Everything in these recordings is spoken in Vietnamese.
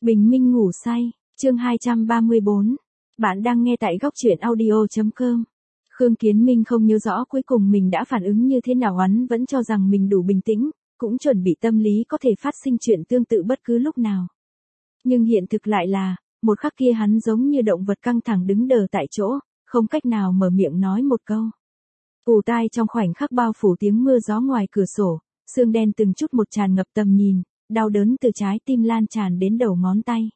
Bình minh ngủ say, chương 234. Bạn đang nghe tại góc truyện audio.com. Khương Kiến Minh không nhớ rõ cuối cùng mình đã phản ứng như thế nào, hắn vẫn cho rằng mình đủ bình tĩnh, cũng chuẩn bị tâm lý có thể phát sinh chuyện tương tự bất cứ lúc nào. Nhưng hiện thực lại là, một khắc kia hắn giống như động vật căng thẳng đứng đờ tại chỗ, không cách nào mở miệng nói một câu. Ù tai trong khoảnh khắc bao phủ tiếng mưa gió ngoài cửa sổ, sương đen từng chút một tràn ngập tầm nhìn, đau đớn từ trái tim lan tràn đến đầu ngón tay.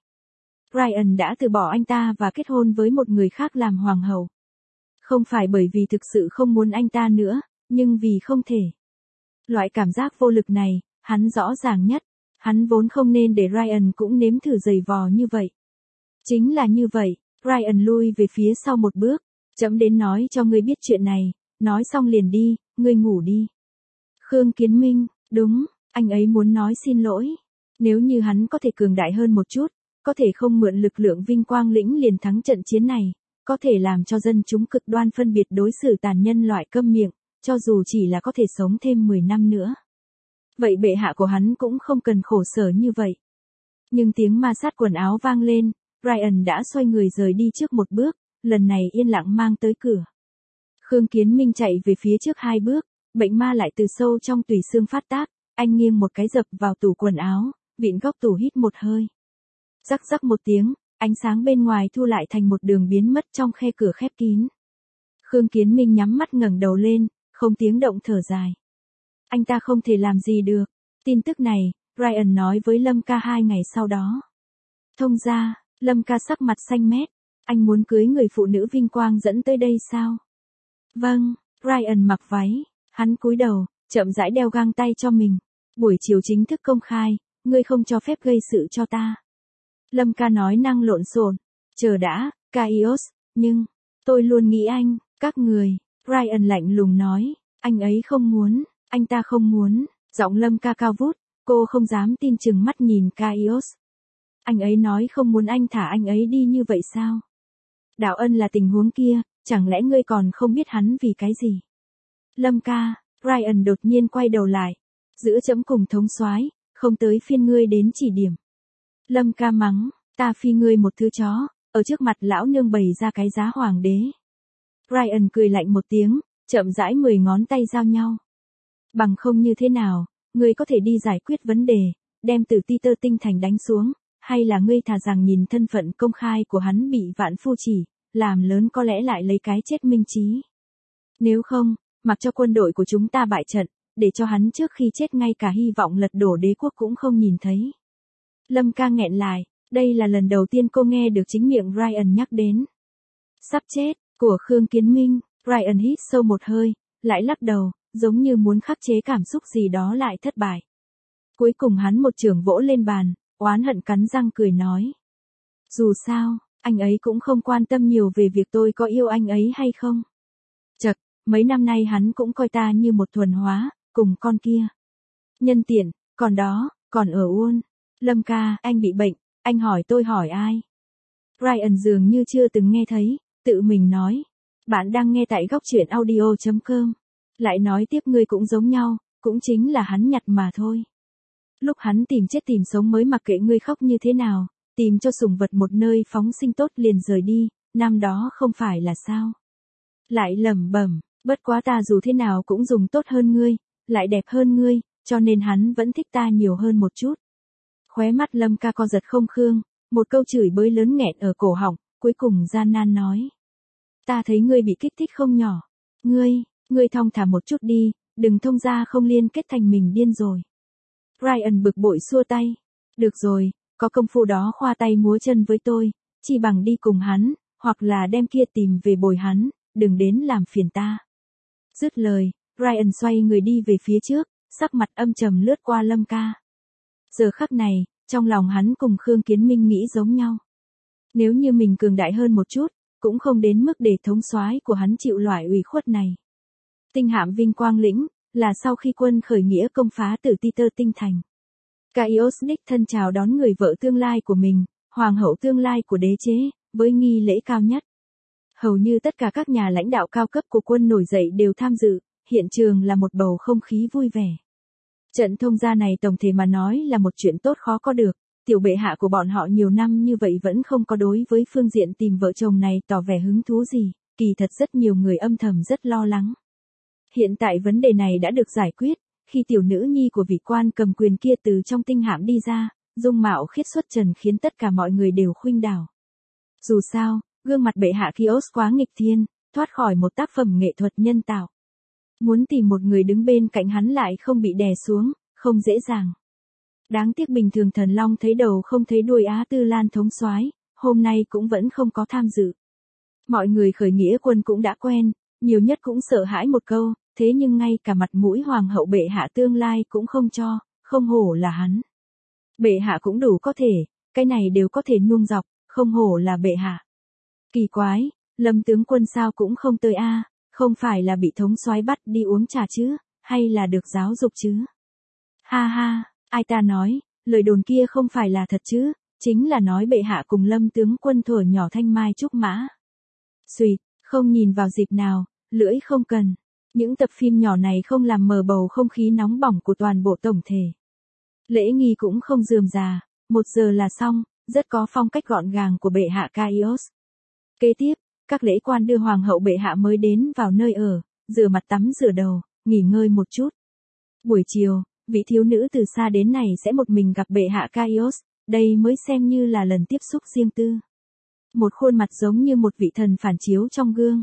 Ryan đã từ bỏ anh ta và kết hôn với một người khác làm hoàng hậu. Không phải bởi vì thực sự không muốn anh ta nữa, nhưng vì không thể. Loại cảm giác vô lực này, hắn rõ ràng nhất. Hắn vốn không nên để Ryan cũng nếm thử giày vò như vậy. Chính là như vậy, Ryan lui về phía sau một bước. Chậm đến nói cho ngươi biết chuyện này, nói xong liền đi, ngươi ngủ đi. Khương Kiến Minh, đúng, anh ấy muốn nói xin lỗi. Nếu như hắn có thể cường đại hơn một chút, có thể không mượn lực lượng vinh quang lĩnh liền thắng trận chiến này, có thể làm cho dân chúng cực đoan phân biệt đối xử tàn nhân loại câm miệng, cho dù chỉ là có thể sống thêm 10 năm nữa. Vậy bệ hạ của hắn cũng không cần khổ sở như vậy. Nhưng tiếng ma sát quần áo vang lên, Ryan đã xoay người rời đi trước một bước, lần này yên lặng mang tới cửa. Khương Kiến Minh chạy về phía trước 2 bước, bệnh ma lại từ sâu trong tủy xương phát tác, anh nghiêng một cái dập vào tủ quần áo, vịn góc tủ hít một hơi. Rắc rắc một tiếng, ánh sáng bên ngoài thu lại thành một đường biến mất trong khe cửa khép kín. Khương Kiến Minh nhắm mắt ngẩng đầu lên, không tiếng động thở dài. Anh ta không thể làm gì được. Tin tức này, Ryan nói với Lâm Ca 2 ngày sau đó. Thông ra, Lâm Ca sắc mặt xanh mét. Anh muốn cưới người phụ nữ vinh quang dẫn tới đây sao? Vâng, Ryan mặc váy. Hắn cúi đầu, chậm rãi đeo găng tay cho mình. Buổi chiều chính thức công khai, ngươi không cho phép gây sự cho ta. Lâm Ca nói năng lộn xộn. Chờ đã, Caius, nhưng, tôi luôn nghĩ anh, các người. Ryan lạnh lùng nói, anh ấy không muốn, anh ta không muốn. Giọng Lâm Ca cao vút, cô không dám tin chừng mắt nhìn Caius. Anh ấy nói không muốn anh thả anh ấy đi như vậy sao? Đạo Ân là tình huống kia, chẳng lẽ ngươi còn không biết hắn vì cái gì? Lâm Ca, Ryan đột nhiên quay đầu lại. Giữa chấm cùng thống soái, không tới phiên ngươi đến chỉ điểm. Lâm Ca mắng, ta phi ngươi một thứ chó, ở trước mặt lão nương bày ra cái giá hoàng đế. Ryan cười lạnh một tiếng, chậm rãi 10 ngón tay giao nhau. Bằng không như thế nào, ngươi có thể đi giải quyết vấn đề, đem từ Ti-tơ tinh thành đánh xuống, hay là ngươi thà rằng nhìn thân phận công khai của hắn bị vạn phu chỉ, làm lớn có lẽ lại lấy cái chết minh trí. Nếu không, mặc cho quân đội của chúng ta bại trận, để cho hắn trước khi chết ngay cả hy vọng lật đổ đế quốc cũng không nhìn thấy. Lâm Ca nghẹn lại, đây là lần đầu tiên cô nghe được chính miệng Ryan nhắc đến. Sắp chết, của Khương Kiến Minh, Ryan hít sâu một hơi, lại lắc đầu, giống như muốn khắc chế cảm xúc gì đó lại thất bại. Cuối cùng hắn một chưởng vỗ lên bàn, oán hận cắn răng cười nói. Dù sao, anh ấy cũng không quan tâm nhiều về việc tôi có yêu anh ấy hay không. Chật, mấy năm nay hắn cũng coi ta như một thuần hóa, cùng con kia. Nhân tiện, còn đó, còn ở Uôn. Lâm Ca, anh bị bệnh, anh hỏi tôi hỏi ai? Ryan dường như chưa từng nghe thấy, tự mình nói. Bạn đang nghe tại góc truyện audio.com. Lại nói tiếp ngươi cũng giống nhau, cũng chính là hắn nhặt mà thôi. Lúc hắn tìm chết tìm sống mới mặc kệ ngươi khóc như thế nào, tìm cho sủng vật một nơi phóng sinh tốt liền rời đi, năm đó không phải là sao? Lại lẩm bẩm, bất quá ta dù thế nào cũng dùng tốt hơn ngươi, lại đẹp hơn ngươi, cho nên hắn vẫn thích ta nhiều hơn một chút. Khóe mắt Lâm Ca co giật không khương, một câu chửi bới lớn nghẹn ở cổ họng, cuối cùng gian nan nói. Ta thấy ngươi bị kích thích không nhỏ. Ngươi thong thả một chút đi, đừng thông ra không liên kết thành mình điên rồi. Ryan bực bội xua tay. Được rồi, có công phu đó khoa tay múa chân với tôi, chi bằng đi cùng hắn, hoặc là đem kia tìm về bồi hắn, đừng đến làm phiền ta. Dứt lời, Ryan xoay người đi về phía trước, sắc mặt âm trầm lướt qua Lâm Ca. Giờ khắc này, trong lòng hắn cùng Khương Kiến Minh nghĩ giống nhau. Nếu như mình cường đại hơn một chút, cũng không đến mức để thống soái của hắn chịu loại ủy khuất này. Tinh hạm vinh quang lĩnh, là sau khi quân khởi nghĩa công phá từ Ti-tơ tinh thành. Caius đích thân chào đón người vợ tương lai của mình, hoàng hậu tương lai của đế chế, với nghi lễ cao nhất. Hầu như tất cả các nhà lãnh đạo cao cấp của quân nổi dậy đều tham dự, hiện trường là một bầu không khí vui vẻ. Trận thông gia này tổng thể mà nói là một chuyện tốt khó có được, Tiểu bệ hạ của bọn họ nhiều năm như vậy vẫn không có đối với phương diện tìm vợ chồng này tỏ vẻ hứng thú gì, kỳ thật rất nhiều người âm thầm rất lo lắng. Hiện tại vấn đề này đã được giải quyết, khi tiểu nữ nhi của vị quan cầm quyền kia từ trong tinh hạm đi ra, dung mạo khiết xuất trần khiến tất cả mọi người đều khuynh đảo. Dù sao, gương mặt bệ hạ Kios quá nghịch thiên, thoát khỏi một tác phẩm nghệ thuật nhân tạo. Muốn tìm một người đứng bên cạnh hắn lại không bị đè xuống, không dễ dàng. Đáng tiếc bình thường Thần Long thấy đầu không thấy đuôi Á Tư Lan thống soái, hôm nay cũng vẫn không có tham dự. Mọi người khởi nghĩa quân cũng đã quen, nhiều nhất cũng sợ hãi một câu, thế nhưng ngay cả mặt mũi hoàng hậu bệ hạ tương lai cũng không cho, không hổ là hắn. Bệ hạ cũng đủ có thể, cái này đều có thể nuông dọc, không hổ là bệ hạ. Kỳ quái, Lâm tướng quân sao cũng không tới a, không phải là bị thống soái bắt đi uống trà chứ, hay là được giáo dục chứ? Ha ha, ai ta nói, lời đồn kia không phải là thật chứ, chính là nói bệ hạ cùng Lâm tướng quân thuở nhỏ thanh mai trúc mã. Xùyt, không nhìn vào dịp nào, lưỡi không cần. Những tập phim nhỏ này không làm mờ bầu không khí nóng bỏng của toàn bộ tổng thể. Lễ nghi cũng không rườm rà, 1 giờ là xong, rất có phong cách gọn gàng của bệ hạ Kios. Kế tiếp, các lễ quan đưa hoàng hậu bệ hạ mới đến vào nơi ở, rửa mặt tắm rửa đầu, nghỉ ngơi một chút. Buổi chiều, vị thiếu nữ từ xa đến này sẽ một mình gặp bệ hạ Kios, đây mới xem như là lần tiếp xúc riêng tư. Một khuôn mặt giống như một vị thần phản chiếu trong gương.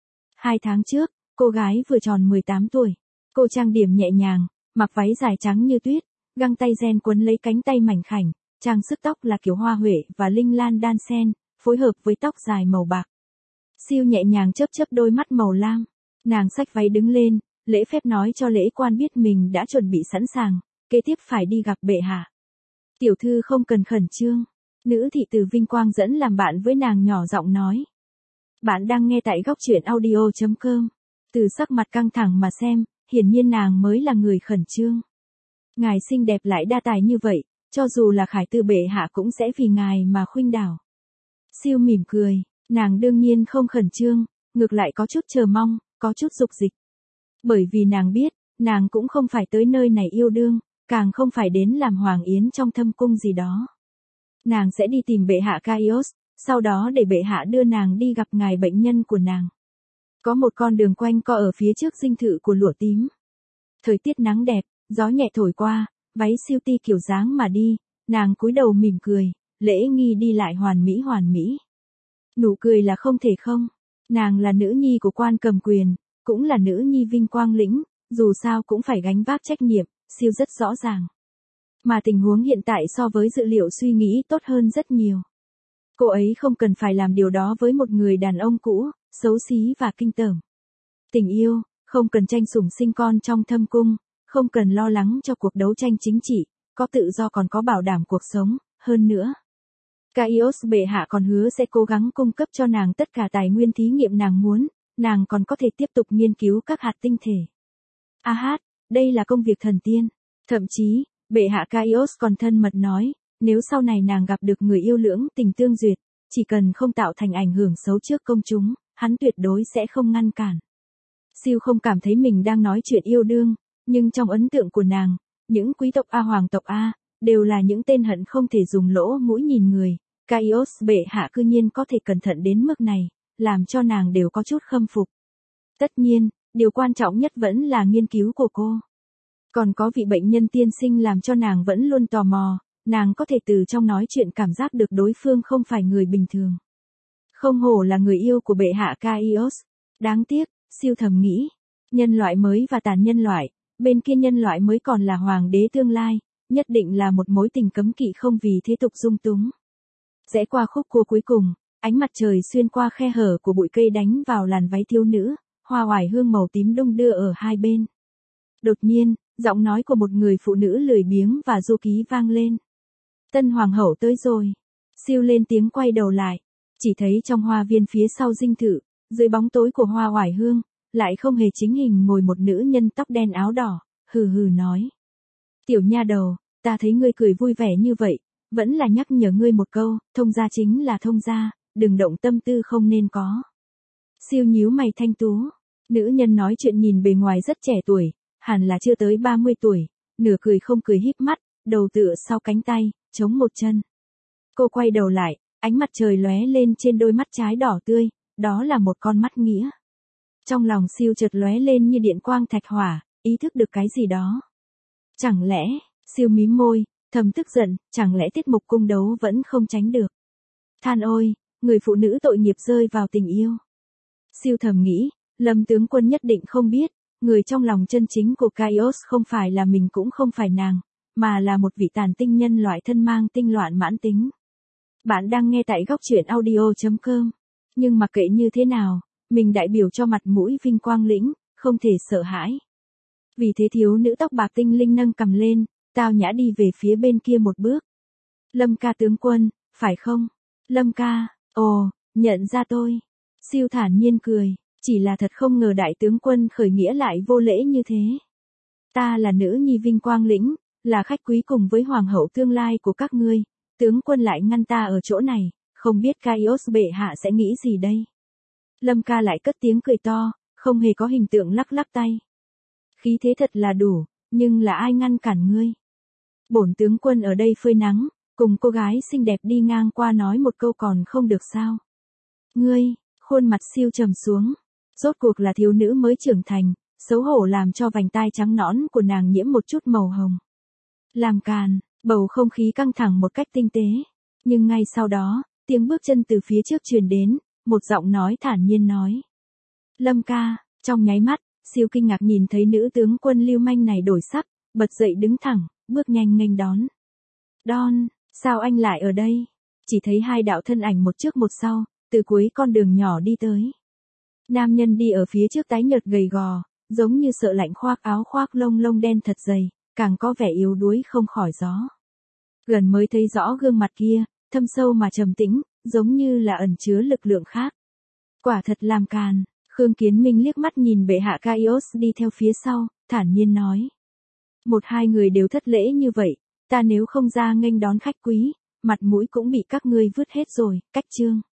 2 tháng trước, cô gái vừa tròn 18 tuổi. Cô trang điểm nhẹ nhàng, mặc váy dài trắng như tuyết, găng tay ren quấn lấy cánh tay mảnh khảnh, trang sức tóc là kiểu hoa huệ và linh lan đan xen, phối hợp với tóc dài màu bạc. Siêu nhẹ nhàng chớp chớp đôi mắt màu lam. Nàng xách váy đứng lên, lễ phép nói cho lễ quan biết mình đã chuẩn bị sẵn sàng, kế tiếp phải đi gặp bệ hạ. Tiểu thư không cần khẩn trương. Nữ thị từ vinh quang dẫn làm bạn với nàng nhỏ giọng nói. Bạn đang nghe tại góc truyện audio.com. Từ sắc mặt căng thẳng mà xem, hiển nhiên nàng mới là người khẩn trương. Ngài xinh đẹp lại đa tài như vậy, cho dù là khải tư bệ hạ cũng sẽ vì ngài mà khuynh đảo. Siêu mỉm cười, nàng đương nhiên không khẩn trương, ngược lại có chút chờ mong, có chút dục dịch. Bởi vì nàng biết, nàng cũng không phải tới nơi này yêu đương, càng không phải đến làm hoàng yến trong thâm cung gì đó. Nàng sẽ đi tìm bệ hạ Kios, sau đó để bệ hạ đưa nàng đi gặp ngài bệnh nhân của nàng. Có một con đường quanh co ở phía trước dinh thự của lụa tím. Thời tiết nắng đẹp, gió nhẹ thổi qua, váy siêu ti kiểu dáng mà đi, nàng cúi đầu mỉm cười, lễ nghi đi lại hoàn mỹ hoàn mỹ. Nụ cười là không thể không, nàng là nữ nhi của quan cầm quyền, cũng là nữ nhi vinh quang lĩnh, dù sao cũng phải gánh vác trách nhiệm, siêu rất rõ ràng. Mà tình huống hiện tại so với dự liệu suy nghĩ tốt hơn rất nhiều. Cô ấy không cần phải làm điều đó với một người đàn ông cũ, xấu xí và kinh tởm. Tình yêu, không cần tranh sủng sinh con trong thâm cung, không cần lo lắng cho cuộc đấu tranh chính trị, có tự do còn có bảo đảm cuộc sống, hơn nữa. Kios bệ hạ còn hứa sẽ cố gắng cung cấp cho nàng tất cả tài nguyên thí nghiệm nàng muốn, nàng còn có thể tiếp tục nghiên cứu các hạt tinh thể. Đây là công việc thần tiên. Thậm chí, bệ hạ Kios còn thân mật nói, nếu sau này nàng gặp được người yêu lưỡng tình tương duyệt, chỉ cần không tạo thành ảnh hưởng xấu trước công chúng, hắn tuyệt đối sẽ không ngăn cản. Siêu không cảm thấy mình đang nói chuyện yêu đương, nhưng trong ấn tượng của nàng, những quý tộc A hoàng tộc A, đều là những tên hận không thể dùng lỗ mũi nhìn người. Kios bệ hạ cư nhiên có thể cẩn thận đến mức này, làm cho nàng đều có chút khâm phục. Tất nhiên, điều quan trọng nhất vẫn là nghiên cứu của cô. Còn có vị bệnh nhân tiên sinh làm cho nàng vẫn luôn tò mò, nàng có thể từ trong nói chuyện cảm giác được đối phương không phải người bình thường. Không hổ là người yêu của bệ hạ Kios. Đáng tiếc, siêu thầm nghĩ, nhân loại mới và tàn nhân loại, bên kia nhân loại mới còn là hoàng đế tương lai, nhất định là một mối tình cấm kỵ không vì thế tục dung túng. Rẽ qua khúc cua cuối cùng, ánh mặt trời xuyên qua khe hở của bụi cây đánh vào làn váy thiếu nữ, hoa oải hương màu tím đung đưa ở hai bên. Đột nhiên, giọng nói của một người phụ nữ lười biếng và du ký vang lên. Tân hoàng hậu tới rồi. Siêu lên tiếng quay đầu lại, chỉ thấy trong hoa viên phía sau dinh thự, dưới bóng tối của hoa oải hương, lại không hề chính hình ngồi một nữ nhân tóc đen áo đỏ, hừ hừ nói. Tiểu nha đầu, ta thấy ngươi cười vui vẻ như vậy, vẫn là nhắc nhở ngươi một câu, thông gia chính là thông gia, đừng động tâm tư không nên có. Siêu nhíu mày thanh tú, nữ nhân nói chuyện nhìn bề ngoài rất trẻ tuổi, hẳn là chưa tới 30 tuổi, nửa cười không cười híp mắt, đầu tựa sau cánh tay, trống một chân. Cô quay đầu lại, ánh mặt trời lóe lên trên đôi mắt trái đỏ tươi, đó là một con mắt nghĩa. Trong lòng Siêu chợt lóe lên như điện quang thạch hỏa, ý thức được cái gì đó. Chẳng lẽ, Siêu mím môi, thầm tức giận, chẳng lẽ tiết mục cung đấu vẫn không tránh được. Than ôi, người phụ nữ tội nghiệp rơi vào tình yêu. Siêu thầm nghĩ, Lâm tướng quân nhất định không biết, người trong lòng chân chính của Kaios không phải là mình cũng không phải nàng, mà là một vị tàn tinh nhân loại thân mang tinh loạn mãn tính. Bạn đang nghe tại góc truyện audio.com. Nhưng mặc kệ như thế nào, mình đại biểu cho mặt mũi vinh quang lĩnh, không thể sợ hãi. Vì thế thiếu nữ tóc bạc tinh linh nâng cầm lên, tao nhã đi về phía bên kia một bước. Lâm ca tướng quân, phải không? Lâm ca, ồ, nhận ra tôi. Siêu thản nhiên cười, chỉ là thật không ngờ đại tướng quân khởi nghĩa lại vô lễ như thế. Ta là nữ nhi vinh quang lĩnh, là khách quý cùng với hoàng hậu tương lai của các ngươi, tướng quân lại ngăn ta ở chỗ này, không biết Kaios bệ hạ sẽ nghĩ gì đây? Lâm ca lại cất tiếng cười to, không hề có hình tượng lắc lắc tay. Khí thế thật là đủ, nhưng là ai ngăn cản ngươi? Bổn tướng quân ở đây phơi nắng, cùng cô gái xinh đẹp đi ngang qua nói một câu còn không được sao? Ngươi, khuôn mặt Siêu trầm xuống, rốt cuộc là thiếu nữ mới trưởng thành, xấu hổ làm cho vành tai trắng nõn của nàng nhiễm một chút màu hồng. Làm càn, bầu không khí căng thẳng một cách tinh tế, nhưng ngay sau đó, tiếng bước chân từ phía trước truyền đến, một giọng nói thản nhiên nói. Lâm ca, trong nháy mắt, Siêu kinh ngạc nhìn thấy nữ tướng quân lưu manh này đổi sắc, bật dậy đứng thẳng, bước nhanh nghênh đón. Don, sao anh lại ở đây? Chỉ thấy hai đạo thân ảnh một trước một sau, từ cuối con đường nhỏ đi tới. Nam nhân đi ở phía trước tái nhợt gầy gò, giống như sợ lạnh khoác áo khoác lông lông đen thật dày, càng có vẻ yếu đuối không khỏi gió. Gần mới thấy rõ gương mặt kia, thâm sâu mà trầm tĩnh, giống như là ẩn chứa lực lượng khác. Quả thật làm càn, Khương Kiến Minh liếc mắt nhìn bệ hạ Kaios đi theo phía sau, thản nhiên nói. Một hai người đều thất lễ như vậy, ta nếu không ra nghênh đón khách quý, mặt mũi cũng bị các ngươi vứt hết rồi, cách chương.